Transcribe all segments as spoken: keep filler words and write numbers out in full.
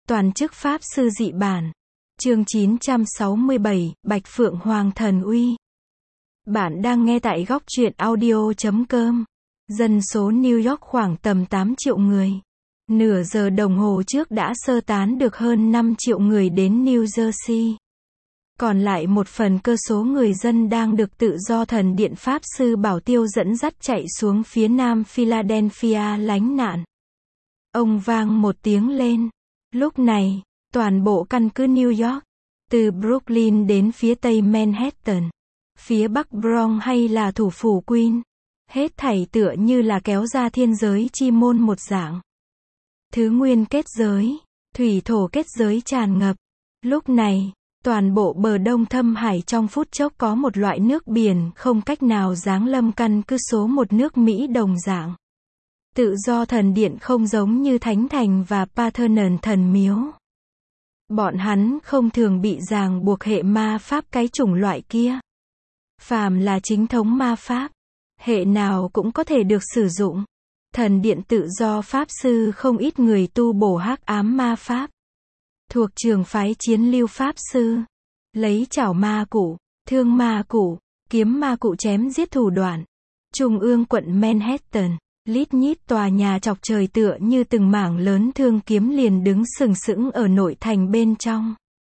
Toàn chức Pháp sư dị bản. Chương chín trăm sáu mươi bảy, Bạch Phượng Hoàng Thần Uy. Bạn đang nghe tại góc truyện audio chấm com. Dân số New York khoảng tầm tám triệu người. Nửa giờ đồng hồ trước đã sơ tán được hơn năm triệu người đến New Jersey. Còn lại một phần cơ số người dân đang được tự do thần điện Pháp sư Bảo Tiêu dẫn dắt chạy xuống phía nam Philadelphia lánh nạn. Ông vang một tiếng lên. Lúc này, toàn bộ căn cứ New York, từ Brooklyn đến phía tây Manhattan, phía bắc Bronx hay là thủ phủ Queens, hết thảy tựa như là kéo ra thiên giới chi môn một dạng. Thứ nguyên kết giới, thủy thổ kết giới tràn ngập. Lúc này, toàn bộ bờ đông thâm hải trong phút chốc có một loại nước biển không cách nào giáng lâm căn cứ số một nước Mỹ đồng dạng. Tự do thần điện không giống như Thánh Thành và Parthenon thần miếu. Bọn hắn không thường bị ràng buộc hệ ma pháp cái chủng loại kia. Phàm là chính thống ma pháp, hệ nào cũng có thể được sử dụng. Thần điện tự do pháp sư không ít người tu bổ hắc ám ma pháp. Thuộc trường phái chiến lưu pháp sư, lấy chảo ma cụ, thương ma cụ, kiếm ma cụ chém giết thủ đoạn. Trung ương quận Manhattan, lít nhít tòa nhà chọc trời tựa như từng mảng lớn thương kiếm liền đứng sừng sững ở nội thành bên trong.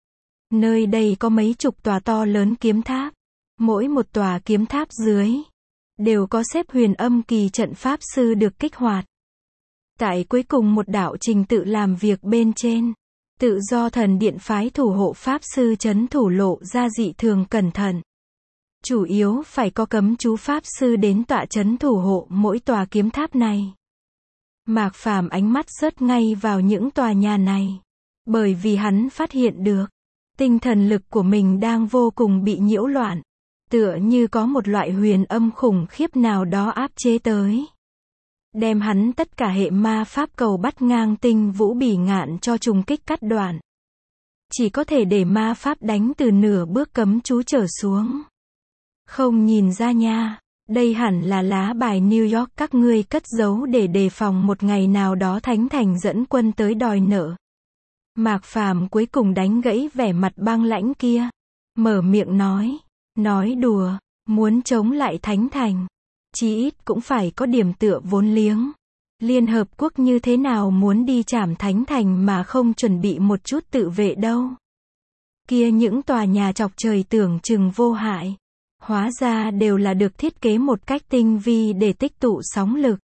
Nơi đây có mấy chục tòa to lớn kiếm tháp. Mỗi một tòa kiếm tháp dưới đều có xếp huyền âm kỳ trận pháp sư được kích hoạt. Tại cuối cùng một đạo trình tự làm việc bên trên, tự do thần điện phái thủ hộ pháp sư trấn thủ lộ ra dị thường cẩn thận. Chủ yếu phải có cấm chú pháp sư đến tọa trấn thủ hộ mỗi tòa kiếm tháp này. Mạc Phàm ánh mắt rớt ngay vào những tòa nhà này, bởi vì hắn phát hiện được, tinh thần lực của mình đang vô cùng bị nhiễu loạn, tựa như có một loại huyền âm khủng khiếp nào đó áp chế tới. Đem hắn tất cả hệ ma pháp cầu bắt ngang tinh vũ bỉ ngạn cho trùng kích cắt đoạn. Chỉ có thể để ma pháp đánh từ nửa bước cấm chú trở xuống. Không nhìn ra nha, đây hẳn là lá bài New York các ngươi cất giấu để đề phòng một ngày nào đó Thánh Thành dẫn quân tới đòi nợ. Mạc Phàm cuối cùng đánh gãy vẻ mặt băng lãnh kia. Mở miệng nói, nói đùa, muốn chống lại Thánh Thành, chí ít cũng phải có điểm tựa vốn liếng. Liên Hợp Quốc như thế nào muốn đi trảm Thánh Thành mà không chuẩn bị một chút tự vệ đâu. Kia những tòa nhà chọc trời tưởng chừng vô hại, hóa ra đều là được thiết kế một cách tinh vi để tích tụ sóng lực.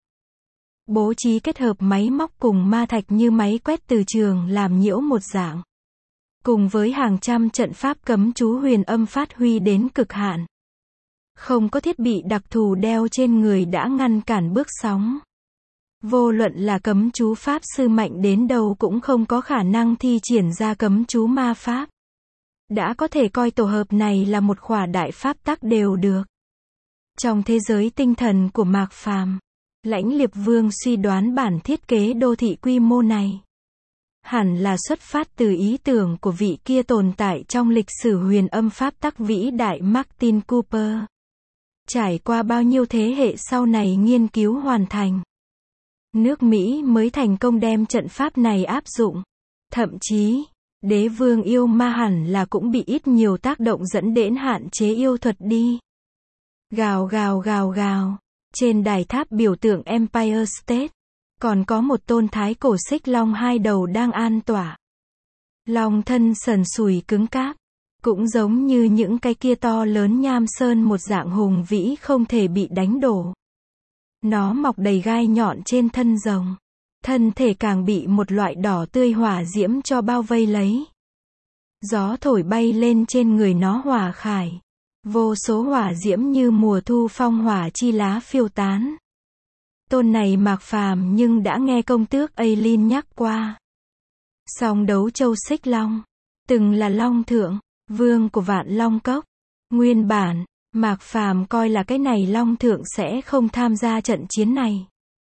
Bố trí kết hợp máy móc cùng ma thạch như máy quét từ trường làm nhiễu một dạng. Cùng với hàng trăm trận pháp cấm chú huyền âm phát huy đến cực hạn. Không có thiết bị đặc thù đeo trên người đã ngăn cản bước sóng. Vô luận là cấm chú pháp sư mạnh đến đâu cũng không có khả năng thi triển ra cấm chú ma pháp. Đã có thể coi tổ hợp này là một khỏa đại pháp tắc đều được. Trong thế giới tinh thần của Mạc Phàm, Lãnh Liệp Vương suy đoán bản thiết kế đô thị quy mô này hẳn là xuất phát từ ý tưởng của vị kia tồn tại trong lịch sử huyền âm pháp tắc vĩ đại Martin Cooper. Trải qua bao nhiêu thế hệ sau này nghiên cứu hoàn thành, nước Mỹ mới thành công đem trận pháp này áp dụng. Thậm chí, đế vương yêu ma hẳn là cũng bị ít nhiều tác động dẫn đến hạn chế yêu thuật đi. Gào gào gào gào, trên đài tháp biểu tượng Empire State, còn có một tôn thái cổ xích long hai đầu đang an tỏa. Long thân sần sùi cứng cáp, cũng giống như những cái kia to lớn nham sơn một dạng hùng vĩ không thể bị đánh đổ. Nó mọc đầy gai nhọn trên thân rồng. Thân thể càng bị một loại đỏ tươi hỏa diễm cho bao vây lấy. Gió thổi bay lên trên người nó hỏa khải. Vô số hỏa diễm như mùa thu phong hỏa chi lá phiêu tán. Tôn này Mạc Phàm nhưng đã nghe công tước Aileen nhắc qua. Song đấu châu xích long, từng là long thượng, vương của vạn long cốc. Nguyên bản, Mạc Phàm coi là cái này long thượng sẽ không tham gia trận chiến này.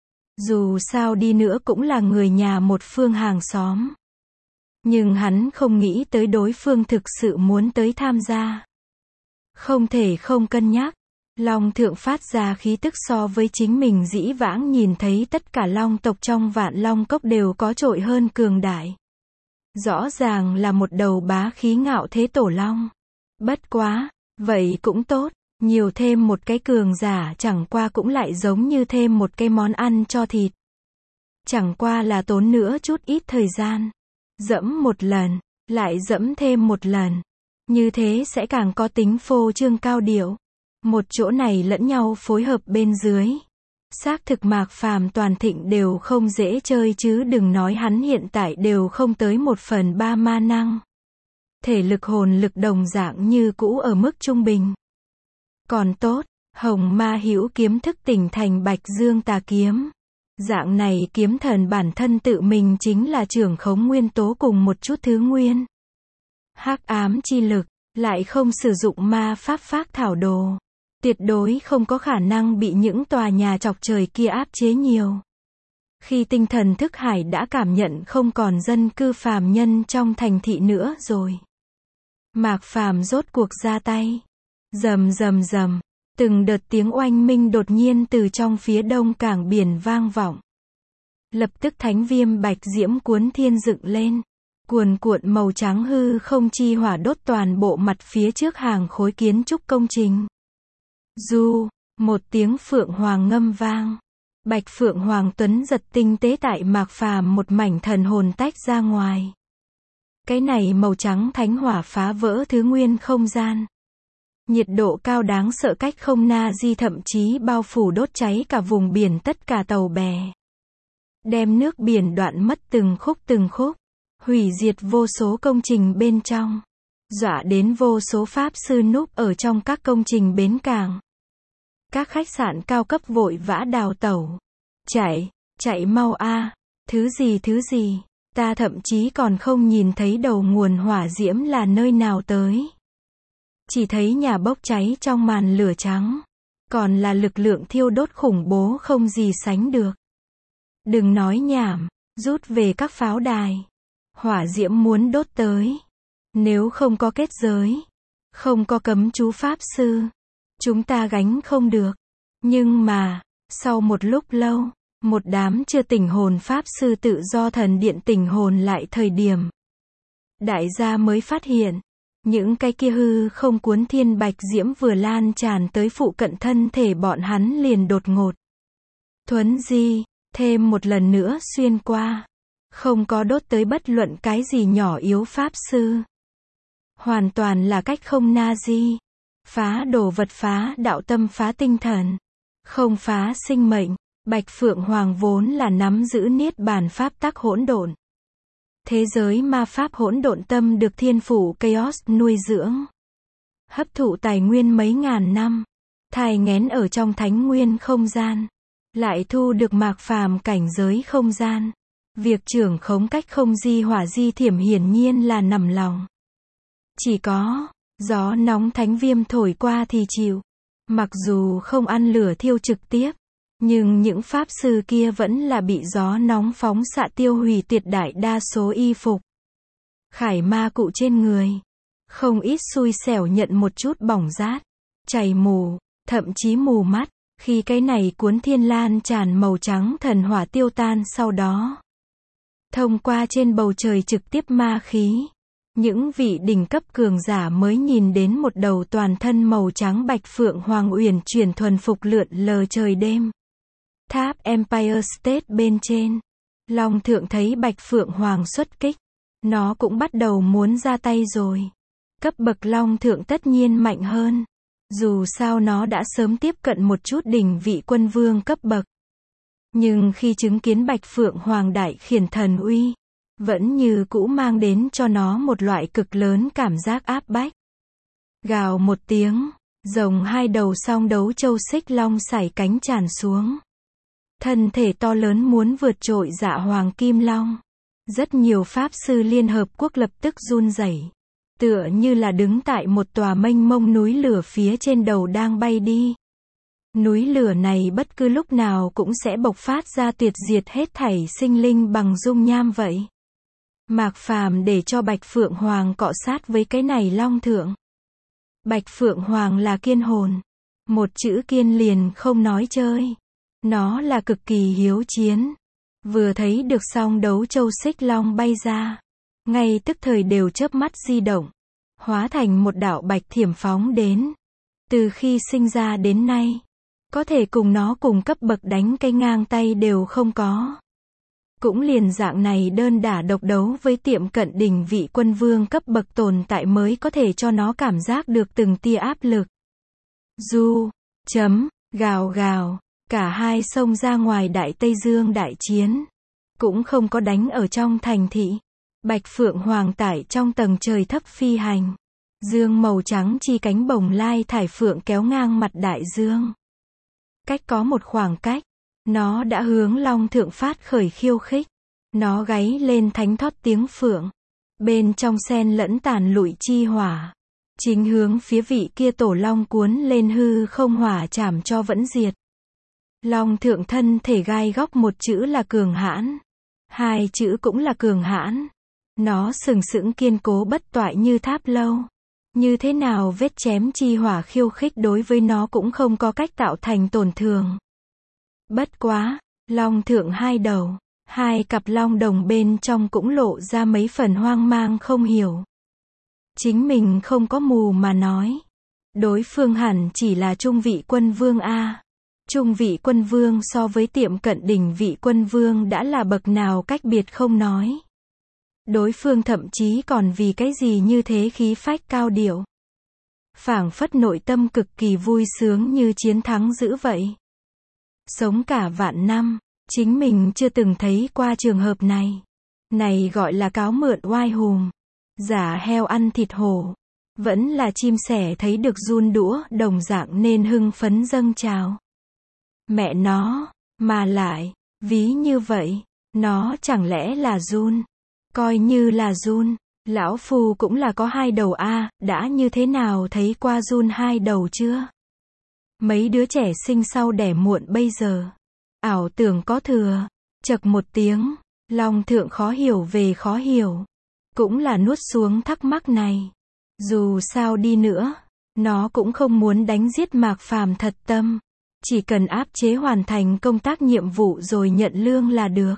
Dù sao đi nữa cũng là người nhà một phương hàng xóm. Nhưng hắn không nghĩ tới đối phương thực sự muốn tới tham gia. Không thể không cân nhắc. Long thượng phát ra khí tức so với chính mình dĩ vãng nhìn thấy tất cả long tộc trong vạn long cốc đều có trội hơn cường đại. Rõ ràng là một đầu bá khí ngạo thế tổ long. Bất quá, vậy cũng tốt, nhiều thêm một cái cường giả chẳng qua cũng lại giống như thêm một cái món ăn cho thịt. Chẳng qua là tốn nữa chút ít thời gian. Dẫm một lần, lại dẫm thêm một lần. Như thế sẽ càng có tính phô trương cao điệu. Một chỗ này lẫn nhau phối hợp bên dưới. Xác thực Mạc Phàm toàn thịnh đều không dễ chơi chứ đừng nói hắn hiện tại đều không tới một phần ba ma năng. Thể lực hồn lực đồng dạng như cũ ở mức trung bình. Còn tốt, Hồng Ma Hữu kiếm thức tỉnh thành Bạch Dương Tà kiếm. Dạng này kiếm thần bản thân tự mình chính là trưởng khống nguyên tố cùng một chút thứ nguyên. Hắc ám chi lực, lại không sử dụng ma pháp phác thảo đồ. Tuyệt đối không có khả năng bị những tòa nhà chọc trời kia áp chế nhiều. Khi tinh thần thức hải đã cảm nhận không còn dân cư phàm nhân trong thành thị nữa rồi. Mạc Phàm rốt cuộc ra tay. Rầm rầm rầm, từng đợt tiếng oanh minh đột nhiên từ trong phía đông cảng biển vang vọng. Lập tức thánh viêm bạch diễm cuốn thiên dựng lên. Cuồn cuộn màu trắng hư không chi hỏa đốt toàn bộ mặt phía trước hàng khối kiến trúc công trình. Du, một tiếng phượng hoàng ngâm vang. Bạch phượng hoàng tuấn giật tinh tế tại Mạc Phàm một mảnh thần hồn tách ra ngoài. Cái này màu trắng thánh hỏa phá vỡ thứ nguyên không gian. Nhiệt độ cao đáng sợ cách không na di thậm chí bao phủ đốt cháy cả vùng biển tất cả tàu bè. Đem nước biển đoạn mất từng khúc từng khúc. Hủy diệt vô số công trình bên trong. Dọa đến vô số pháp sư núp ở trong các công trình bến cảng. Các khách sạn cao cấp vội vã đào tẩu. Chạy, chạy mau a, thứ gì thứ gì, ta thậm chí còn không nhìn thấy đầu nguồn hỏa diễm là nơi nào tới. Chỉ thấy nhà bốc cháy trong màn lửa trắng. Còn là lực lượng thiêu đốt khủng bố không gì sánh được. Đừng nói nhảm, rút về các pháo đài. Hỏa diễm muốn đốt tới. Nếu không có kết giới, không có cấm chú pháp sư, chúng ta gánh không được. Nhưng mà, sau một lúc lâu, một đám chưa tỉnh hồn pháp sư tự do thần điện tỉnh hồn lại thời điểm. Đại gia mới phát hiện, những cái kia hư không cuốn thiên bạch diễm vừa lan tràn tới phụ cận thân thể bọn hắn liền đột ngột. Thuấn di, thêm một lần nữa xuyên qua. Không có đốt tới bất luận cái gì nhỏ yếu pháp sư. Hoàn toàn là cách không na di. Phá đồ vật phá đạo tâm phá tinh thần. Không phá sinh mệnh. Bạch Phượng Hoàng vốn là nắm giữ niết bàn pháp tắc hỗn độn. Thế giới ma pháp hỗn độn tâm được thiên phủ Chaos nuôi dưỡng. Hấp thụ tài nguyên mấy ngàn năm. Thai nghén ở trong thánh nguyên không gian. Lại thu được Mạc Phàm cảnh giới không gian. Việc trưởng khống cách không di hỏa di thiểm hiển nhiên là nằm lòng. Chỉ có, gió nóng thánh viêm thổi qua thì chịu. Mặc dù không ăn lửa thiêu trực tiếp, nhưng những pháp sư kia vẫn là bị gió nóng phóng xạ tiêu hủy tuyệt đại đa số y phục. Khải ma cụ trên người. Không ít xui xẻo nhận một chút bỏng rát, chảy mù, thậm chí mù mắt, khi cái này cuốn thiên lan tràn màu trắng thần hỏa tiêu tan sau đó. Thông qua trên bầu trời trực tiếp ma khí. Những vị đỉnh cấp cường giả mới nhìn đến một đầu toàn thân màu trắng bạch phượng hoàng uyển chuyển thuần phục lượn lờ trời đêm. Tháp Empire State bên trên. Long thượng thấy bạch phượng hoàng xuất kích. Nó cũng bắt đầu muốn ra tay rồi. Cấp bậc long thượng tất nhiên mạnh hơn. Dù sao nó đã sớm tiếp cận một chút đỉnh vị quân vương cấp bậc. Nhưng khi chứng kiến bạch phượng hoàng đại khiển thần uy, vẫn như cũ mang đến cho nó một loại cực lớn cảm giác áp bách. Gào một tiếng, rồng hai đầu song đấu châu xích long sải cánh tràn xuống. Thân thể to lớn muốn vượt trội dạ hoàng kim long. Rất nhiều pháp sư Liên Hợp Quốc lập tức run rẩy, tựa như là đứng tại một tòa mênh mông núi lửa phía trên đầu đang bay đi. Núi lửa này bất cứ lúc nào cũng sẽ bộc phát ra tuyệt diệt hết thảy sinh linh bằng dung nham vậy. Mạc Phàm để cho Bạch Phượng Hoàng cọ sát với cái này long thượng. Bạch Phượng Hoàng là kiên hồn. Một chữ kiên liền không nói chơi. Nó là cực kỳ hiếu chiến. Vừa thấy được song đấu châu xích long bay ra. ngay tức thời đều chớp mắt di động, hóa thành một đạo bạch thiểm phóng đến. Từ khi sinh ra đến nay, có thể cùng nó cùng cấp bậc đánh cái ngang tay đều không có. Cũng liền dạng này đơn đả độc đấu với tiệm cận đỉnh vị quân vương cấp bậc tồn tại mới có thể cho nó cảm giác được từng tia áp lực. Du, chấm, gào gào, cả hai xông ra ngoài Đại Tây Dương đại chiến. Cũng không có đánh ở trong thành thị. Bạch Phượng Hoàng tải trong tầng trời thấp phi hành. Dương màu trắng chi cánh bồng lai thải phượng kéo ngang mặt đại dương. Cách có một khoảng cách, nó đã hướng Long Thượng phát khởi khiêu khích. Nó gáy lên thánh thót tiếng phượng. Bên trong xen lẫn tàn lụi chi hỏa. Chính hướng phía vị kia tổ long cuốn lên hư không hỏa chảm cho vẫn diệt. Long Thượng thân thể gai góc một chữ là cường hãn. Hai chữ cũng là cường hãn. Nó sừng sững kiên cố bất toại như tháp lâu. Như thế nào vết chém chi hỏa khiêu khích đối với nó cũng không có cách tạo thành tổn thương. Bất quá, Long Thượng hai đầu, hai cặp long đồng bên trong cũng lộ ra mấy phần hoang mang không hiểu. Chính mình không có mù mà nói. Đối phương hẳn chỉ là trung vị quân vương A. Trung vị quân vương so với tiệm cận đỉnh vị quân vương đã là bậc nào cách biệt không nói. Đối phương thậm chí còn vì cái gì như thế khí phách cao điệu. Phảng phất nội tâm cực kỳ vui sướng như chiến thắng dữ vậy. Sống cả vạn năm, chính mình chưa từng thấy qua trường hợp này. Này gọi là cáo mượn oai hùm. Giả heo ăn thịt hổ. Vẫn là chim sẻ thấy được giun đũa đồng dạng nên hưng phấn dâng trào. Mẹ nó, mà lại, ví như vậy, nó chẳng lẽ là giun. Coi như là giun, lão phu cũng là có hai đầu a, đã như thế nào thấy qua giun hai đầu chưa? Mấy đứa trẻ sinh sau đẻ muộn bây giờ, ảo tưởng có thừa, chậc một tiếng, Long Thượng khó hiểu về khó hiểu, cũng là nuốt xuống thắc mắc này. Dù sao đi nữa, nó cũng không muốn đánh giết Mạc Phàm thật tâm, chỉ cần áp chế hoàn thành công tác nhiệm vụ rồi nhận lương là được.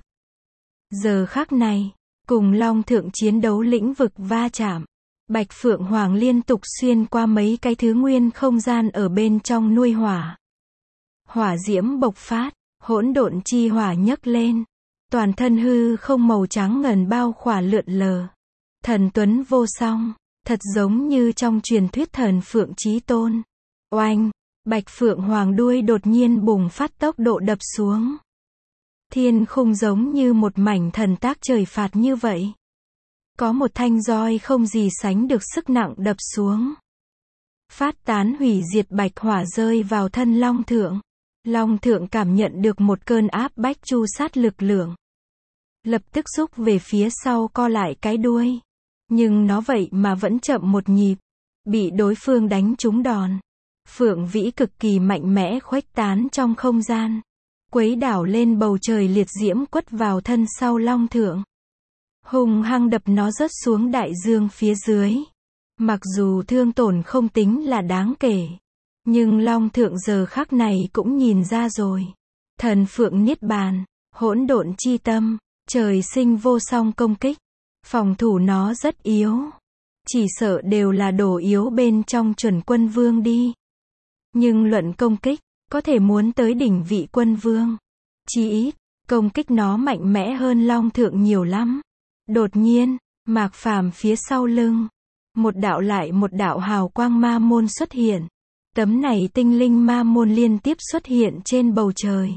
Giờ khắc này, cùng Long Thượng chiến đấu lĩnh vực va chạm, Bạch Phượng Hoàng liên tục xuyên qua mấy cái thứ nguyên không gian ở bên trong nuôi hỏa. Hỏa diễm bộc phát, hỗn độn chi hỏa nhấc lên, toàn thân hư không màu trắng ngần bao khỏa lượn lờ. Thần tuấn vô song, thật giống như trong truyền thuyết thần Phượng Chí Tôn. Oanh, Bạch Phượng Hoàng đuôi đột nhiên bùng phát tốc độ đập xuống. Thiên khung giống như một mảnh thần tác trời phạt như vậy. Có một thanh roi không gì sánh được sức nặng đập xuống. Phát tán hủy diệt bạch hỏa rơi vào thân Long Thượng. Long Thượng cảm nhận được một cơn áp bách chu sát lực lượng. Lập tức rút về phía sau co lại cái đuôi. Nhưng nó vậy mà vẫn chậm một nhịp. Bị đối phương đánh trúng đòn. Phượng vĩ cực kỳ mạnh mẽ khuếch tán trong không gian. Quấy đảo lên bầu trời liệt diễm quất vào thân sau Long Thượng. Hùng hăng đập nó rớt xuống đại dương phía dưới. Mặc dù thương tổn không tính là đáng kể. Nhưng Long Thượng giờ khắc này cũng nhìn ra rồi. Thần Phượng Niết Bàn, hỗn độn chi tâm, trời sinh vô song công kích. Phòng thủ nó rất yếu. Chỉ sợ đều là đồ yếu bên trong chuẩn quân vương đi. Nhưng luận công kích, có thể muốn tới đỉnh vị quân vương. Chỉ ít, công kích nó mạnh mẽ hơn Long Thượng nhiều lắm. Đột nhiên, Mạc Phàm phía sau lưng. Một đạo lại một đạo hào quang ma môn xuất hiện. Tấm này tinh linh ma môn liên tiếp xuất hiện trên bầu trời.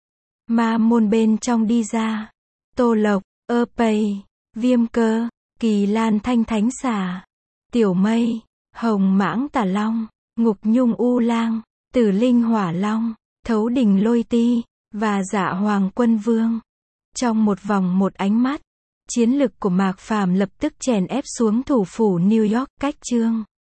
Ma môn bên trong đi ra. Tô Lộc, Ơ Pây, Viêm Cơ, Kỳ Lan Thanh Thánh Xà, Tiểu Mây, Hồng Mãng Tà Long, Ngục Nhung U Lang, Tử Linh Hỏa Long, Thấu Đình Lôi Ti, và Dạ Hoàng Quân Vương. Trong một vòng một ánh mắt, chiến lực của Mạc Phàm lập tức chèn ép xuống thủ phủ New York cách chương.